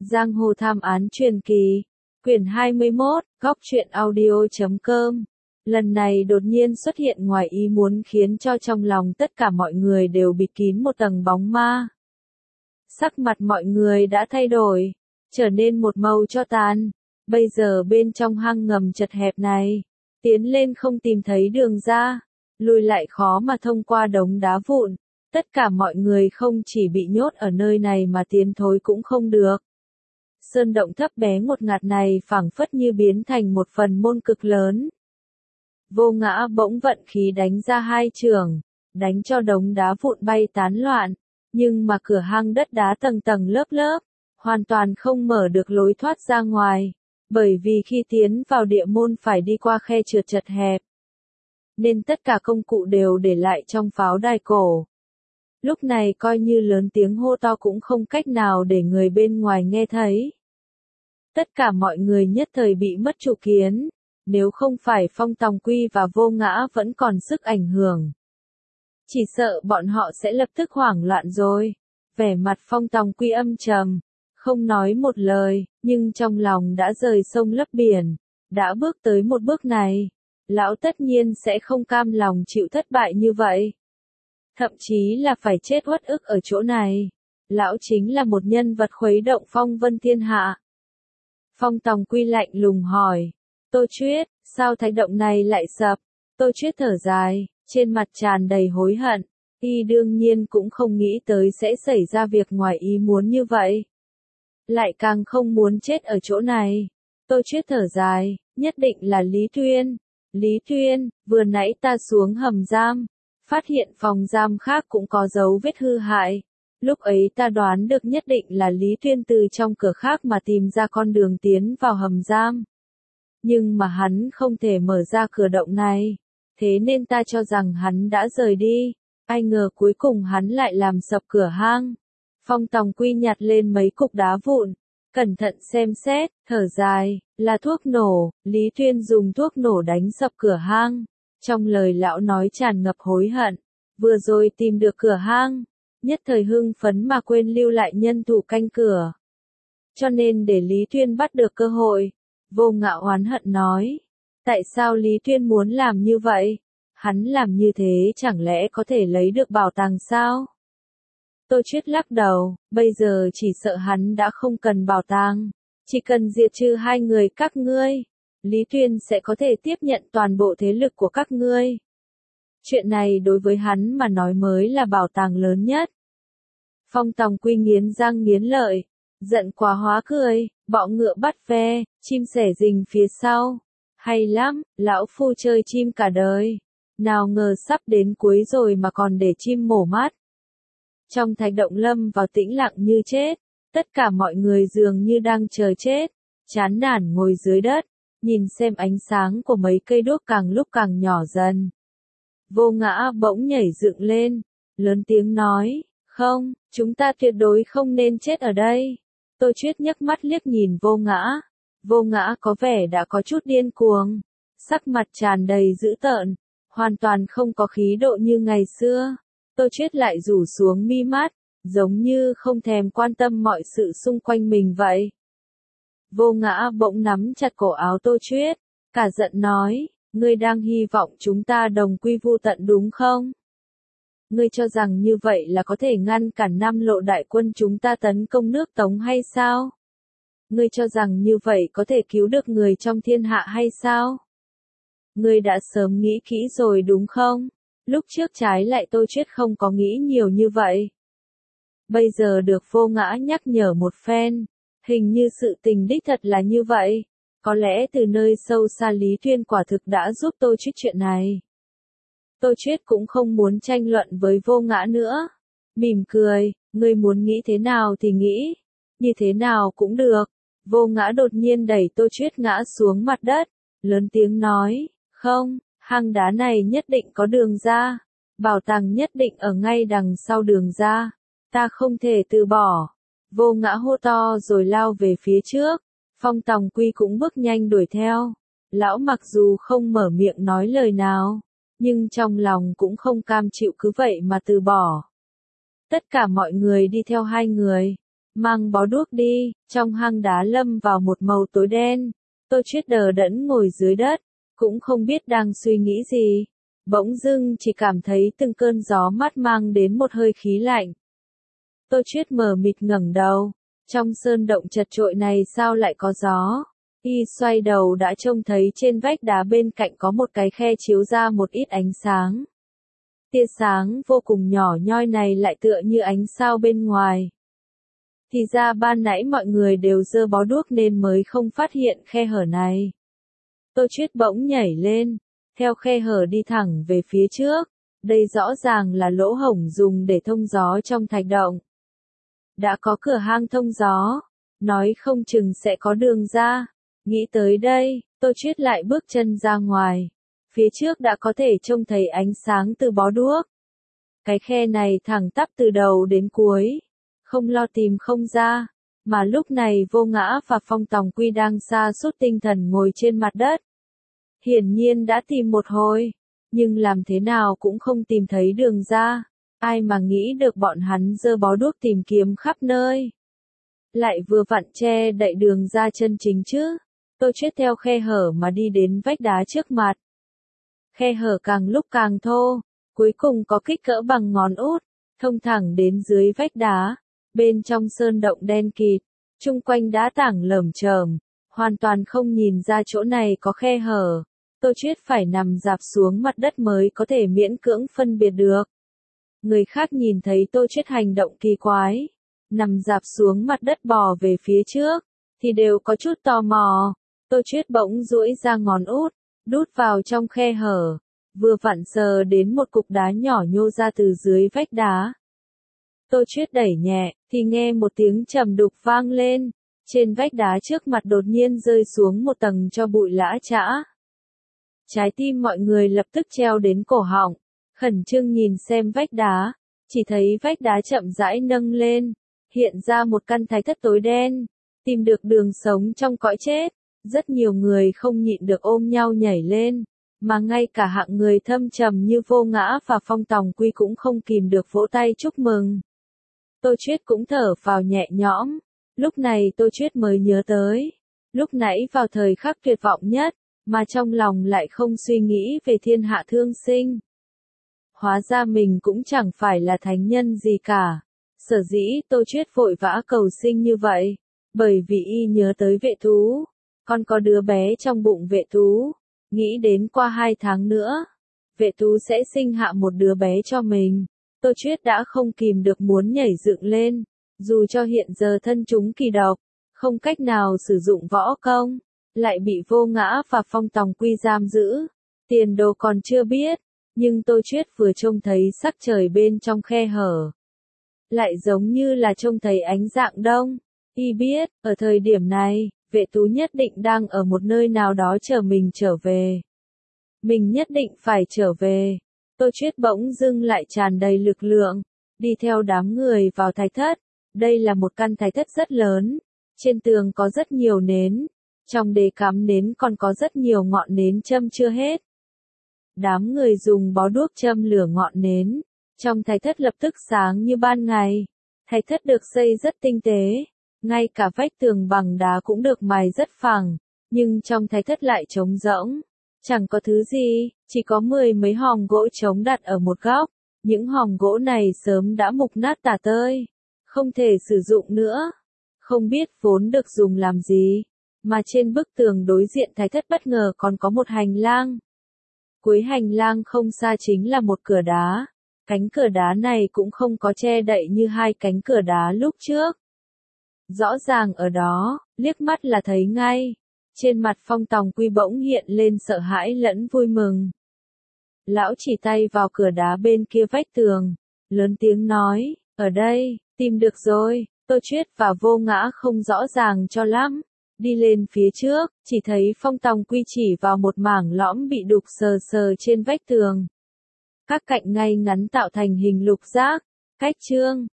Giang hồ thám án truyền kỳ, quyển 21, góc truyện audio.com. Lần này đột nhiên xuất hiện ngoài ý muốn khiến cho trong lòng tất cả mọi người đều bịt kín một tầng bóng ma. Sắc mặt mọi người đã thay đổi, trở nên một màu cho tàn. Bây giờ bên trong hang ngầm chật hẹp này, tiến lên không tìm thấy đường ra, lùi lại khó mà thông qua đống đá vụn. Tất cả mọi người không chỉ bị nhốt ở nơi này mà tiến thối cũng không được. Sơn động thấp bé ngột ngạt này phảng phất như biến thành một phần môn cực lớn. Vô Ngã bỗng vận khí đánh ra hai chưởng, đánh cho đống đá vụn bay tán loạn, nhưng mà cửa hang đất đá tầng tầng lớp lớp, hoàn toàn không mở được lối thoát ra ngoài, bởi vì khi tiến vào địa môn phải đi qua khe trượt chật hẹp. Nên tất cả công cụ đều để lại trong pháo đài cổ. Lúc này coi như lớn tiếng hô to cũng không cách nào để người bên ngoài nghe thấy. Tất cả mọi người nhất thời bị mất chủ kiến, nếu không phải Phong Tòng Quy và Vô Ngã vẫn còn sức ảnh hưởng. Chỉ sợ bọn họ sẽ lập tức hoảng loạn rồi. Vẻ mặt Phong Tòng Quy âm trầm, không nói một lời, nhưng trong lòng đã rời sông lấp biển, đã bước tới một bước này. Lão tất nhiên sẽ không cam lòng chịu thất bại như vậy. Thậm chí là phải chết uất ức ở chỗ này. Lão chính là một nhân vật khuấy động phong vân thiên hạ. Phong Tòng Quy lạnh lùng hỏi, Tô Chuyết, sao thạch động này lại sập? Tô Chuyết thở dài, trên mặt tràn đầy hối hận. Y đương nhiên cũng không nghĩ tới sẽ xảy ra việc ngoài ý muốn như vậy. Lại càng không muốn chết ở chỗ này. Tô Chuyết thở dài, nhất định là Lý Tuyên. Lý Tuyên, vừa nãy ta xuống hầm giam, phát hiện phòng giam khác cũng có dấu vết hư hại. Lúc ấy ta đoán được nhất định là Lý Tuyên từ trong cửa khác mà tìm ra con đường tiến vào hầm giam. Nhưng mà hắn không thể mở ra cửa động này, thế nên ta cho rằng hắn đã rời đi. Ai ngờ cuối cùng hắn lại làm sập cửa hang. Phong Tòng Quy nhặt lên mấy cục đá vụn, cẩn thận xem xét, thở dài, là thuốc nổ. Lý Tuyên dùng thuốc nổ đánh sập cửa hang. Trong lời lão nói tràn ngập hối hận, vừa rồi tìm được cửa hang, nhất thời hưng phấn mà quên lưu lại nhân thủ canh cửa. Cho nên để Lý Tuyên bắt được cơ hội. Vô Ngã oán hận nói, tại sao Lý Tuyên muốn làm như vậy? Hắn làm như thế chẳng lẽ có thể lấy được bảo tàng sao? Tô Chuyết lắc đầu, bây giờ chỉ sợ hắn đã không cần bảo tàng, chỉ cần diệt trừ hai người các ngươi, Lý Tuyên sẽ có thể tiếp nhận toàn bộ thế lực của các ngươi. Chuyện này đối với hắn mà nói mới là bảo tàng lớn nhất. Phong Tòng Quy nghiến răng nghiến lợi, giận quá hóa cười, bọ ngựa bắt ve, chim sẻ rình phía sau. Hay lắm, lão phu chơi chim cả đời. Nào ngờ sắp đến cuối rồi mà còn để chim mổ mắt. Trong thạch động lâm vào tĩnh lặng như chết, tất cả mọi người dường như đang chờ chết, chán nản ngồi dưới đất, nhìn xem ánh sáng của mấy cây đuốc càng lúc càng nhỏ dần. Vô Ngã bỗng nhảy dựng lên, lớn tiếng nói, không, chúng ta tuyệt đối không nên chết ở đây. Tô Chuyết nhấc mắt liếc nhìn Vô Ngã. Vô Ngã có vẻ đã có chút điên cuồng, sắc mặt tràn đầy dữ tợn, hoàn toàn không có khí độ như ngày xưa. Tô Chuyết lại rủ xuống mi mắt, giống như không thèm quan tâm mọi sự xung quanh mình vậy. Vô Ngã bỗng nắm chặt cổ áo Tô Chuyết, cả giận nói, ngươi đang hy vọng chúng ta đồng quy vu tận đúng không? Ngươi cho rằng như vậy là có thể ngăn cản Nam Lộ đại quân chúng ta tấn công nước Tống hay sao? Ngươi cho rằng như vậy có thể cứu được người trong thiên hạ hay sao? Ngươi đã sớm nghĩ kỹ rồi đúng không? Lúc trước trái lại Tô Chuyết không có nghĩ nhiều như vậy. Bây giờ được Vô Ngã nhắc nhở một phen, hình như sự tình đích thật là như vậy. Có lẽ từ nơi sâu xa Lý Tuyên quả thực đã giúp Tô Chuyết chuyện này. Tô Chuyết cũng không muốn tranh luận với Vô Ngã nữa. Mỉm cười, ngươi muốn nghĩ thế nào thì nghĩ, như thế nào cũng được. Vô Ngã đột nhiên đẩy Tô Chuyết ngã xuống mặt đất, lớn tiếng nói, không, hang đá này nhất định có đường ra, bảo tàng nhất định ở ngay đằng sau đường ra, ta không thể từ bỏ. Vô Ngã hô to rồi lao về phía trước, Phong Tòng Quy cũng bước nhanh đuổi theo. Lão mặc dù không mở miệng nói lời nào, nhưng trong lòng cũng không cam chịu cứ vậy mà từ bỏ. Tất cả mọi người đi theo hai người, mang bó đuốc đi, trong hang đá lâm vào một màu tối đen. Tô Chuyết đờ đẫn ngồi dưới đất, cũng không biết đang suy nghĩ gì. Bỗng dưng chỉ cảm thấy từng cơn gió mát mang đến một hơi khí lạnh. Tô Chuyết mờ mịt ngẩng đầu, trong sơn động chật chội này sao lại có gió? Y xoay đầu đã trông thấy trên vách đá bên cạnh có một cái khe chiếu ra một ít ánh sáng. Tia sáng vô cùng nhỏ nhoi này lại tựa như ánh sao bên ngoài. Thì ra ban nãy mọi người đều giơ bó đuốc nên mới không phát hiện khe hở này. Tô Chuyết bỗng nhảy lên, theo khe hở đi thẳng về phía trước. Đây rõ ràng là lỗ hổng dùng để thông gió trong thạch động. Đã có cửa hang thông gió, nói không chừng sẽ có đường ra. Nghĩ tới đây, Tô Chuyết lại bước chân ra ngoài. Phía trước đã có thể trông thấy ánh sáng từ bó đuốc. Cái khe này thẳng tắp từ đầu đến cuối, không lo tìm không ra. Mà lúc này Vô Ngã và Phong Tòng Quy đang sa sút tinh thần ngồi trên mặt đất. Hiển nhiên đã tìm một hồi, nhưng làm thế nào cũng không tìm thấy đường ra. Ai mà nghĩ được bọn hắn giơ bó đuốc tìm kiếm khắp nơi. Lại vừa vặn che đậy đường ra chân chính chứ. Tô Chuyết theo khe hở mà đi đến vách đá trước mặt. Khe hở càng lúc càng thô, cuối cùng có kích cỡ bằng ngón út, thông thẳng đến dưới vách đá. Bên trong sơn động đen kịt, chung quanh đá tảng lởm chởm, hoàn toàn không nhìn ra chỗ này có khe hở. Tô Chuyết phải nằm rạp xuống mặt đất mới có thể miễn cưỡng phân biệt được. Người khác nhìn thấy Tô Chuyết hành động kỳ quái, nằm rạp xuống mặt đất bò về phía trước, thì đều có chút tò mò. Tô Chuyết bỗng duỗi ra ngón út, đút vào trong khe hở, vừa vặn sờ đến một cục đá nhỏ nhô ra từ dưới vách đá. Tô Chuyết đẩy nhẹ, thì nghe một tiếng trầm đục vang lên, trên vách đá trước mặt đột nhiên rơi xuống một tầng tro bụi lã chã. Trái tim mọi người lập tức treo đến cổ họng, khẩn trương nhìn xem vách đá, chỉ thấy vách đá chậm rãi nâng lên, hiện ra một căn thạch thất tối đen, tìm được đường sống trong cõi chết. Rất nhiều người không nhịn được ôm nhau nhảy lên, mà ngay cả hạng người thâm trầm như Vô Ngã và Phong Tòng Quy cũng không kìm được vỗ tay chúc mừng. Tô Chuyết cũng thở phào nhẹ nhõm, lúc này Tô Chuyết mới nhớ tới, lúc nãy vào thời khắc tuyệt vọng nhất, mà trong lòng lại không suy nghĩ về thiên hạ thương sinh. Hóa ra mình cũng chẳng phải là thánh nhân gì cả. Sở dĩ Tô Chuyết vội vã cầu sinh như vậy, bởi vì y nhớ tới Vệ Thú, còn có đứa bé trong bụng Vệ Thú, nghĩ đến qua 2 tháng nữa, Vệ Thú sẽ sinh hạ một đứa bé cho mình. Tô Chuyết đã không kìm được muốn nhảy dựng lên, dù cho hiện giờ thân chúng kỳ độc, không cách nào sử dụng võ công, lại bị Vô Ngã và Phong Tòng Quy giam giữ. Tiền đồ còn chưa biết, nhưng Tô Chuyết vừa trông thấy sắc trời bên trong khe hở, lại giống như là trông thấy ánh rạng đông. Y biết, ở thời điểm này, Vệ Tú nhất định đang ở một nơi nào đó chờ mình trở về. Mình nhất định phải trở về. Tô Chuyết bỗng dưng lại tràn đầy lực lượng, đi theo đám người vào thạch thất. Đây là một căn thạch thất rất lớn, trên tường có rất nhiều nến, trong đề cắm nến còn có rất nhiều ngọn nến châm chưa hết. Đám người dùng bó đuốc châm lửa ngọn nến, trong thạch thất lập tức sáng như ban ngày. Thạch thất được xây rất tinh tế, ngay cả vách tường bằng đá cũng được mài rất phẳng, nhưng trong thạch thất lại trống rỗng, chẳng có thứ gì, chỉ có 10 mấy hòm gỗ trống đặt ở một góc. Những hòm gỗ này sớm đã mục nát tả tơi, không thể sử dụng nữa, không biết vốn được dùng làm gì, mà trên bức tường đối diện thạch thất bất ngờ còn có một hành lang. Cuối hành lang không xa chính là một cửa đá, cánh cửa đá này cũng không có che đậy như 2 cánh cửa đá lúc trước. Rõ ràng ở đó, liếc mắt là thấy ngay. Trên mặt Phong Tòng Quy bỗng hiện lên sợ hãi lẫn vui mừng. Lão chỉ tay vào cửa đá bên kia vách tường, lớn tiếng nói, ở đây, tìm được rồi. Tô Chuyết và Vô Ngã không rõ ràng cho lắm, đi lên phía trước, chỉ thấy Phong Tòng Quy chỉ vào một mảng lõm bị đục sờ sờ trên vách tường. Các cạnh ngay ngắn tạo thành hình lục giác, cách chương.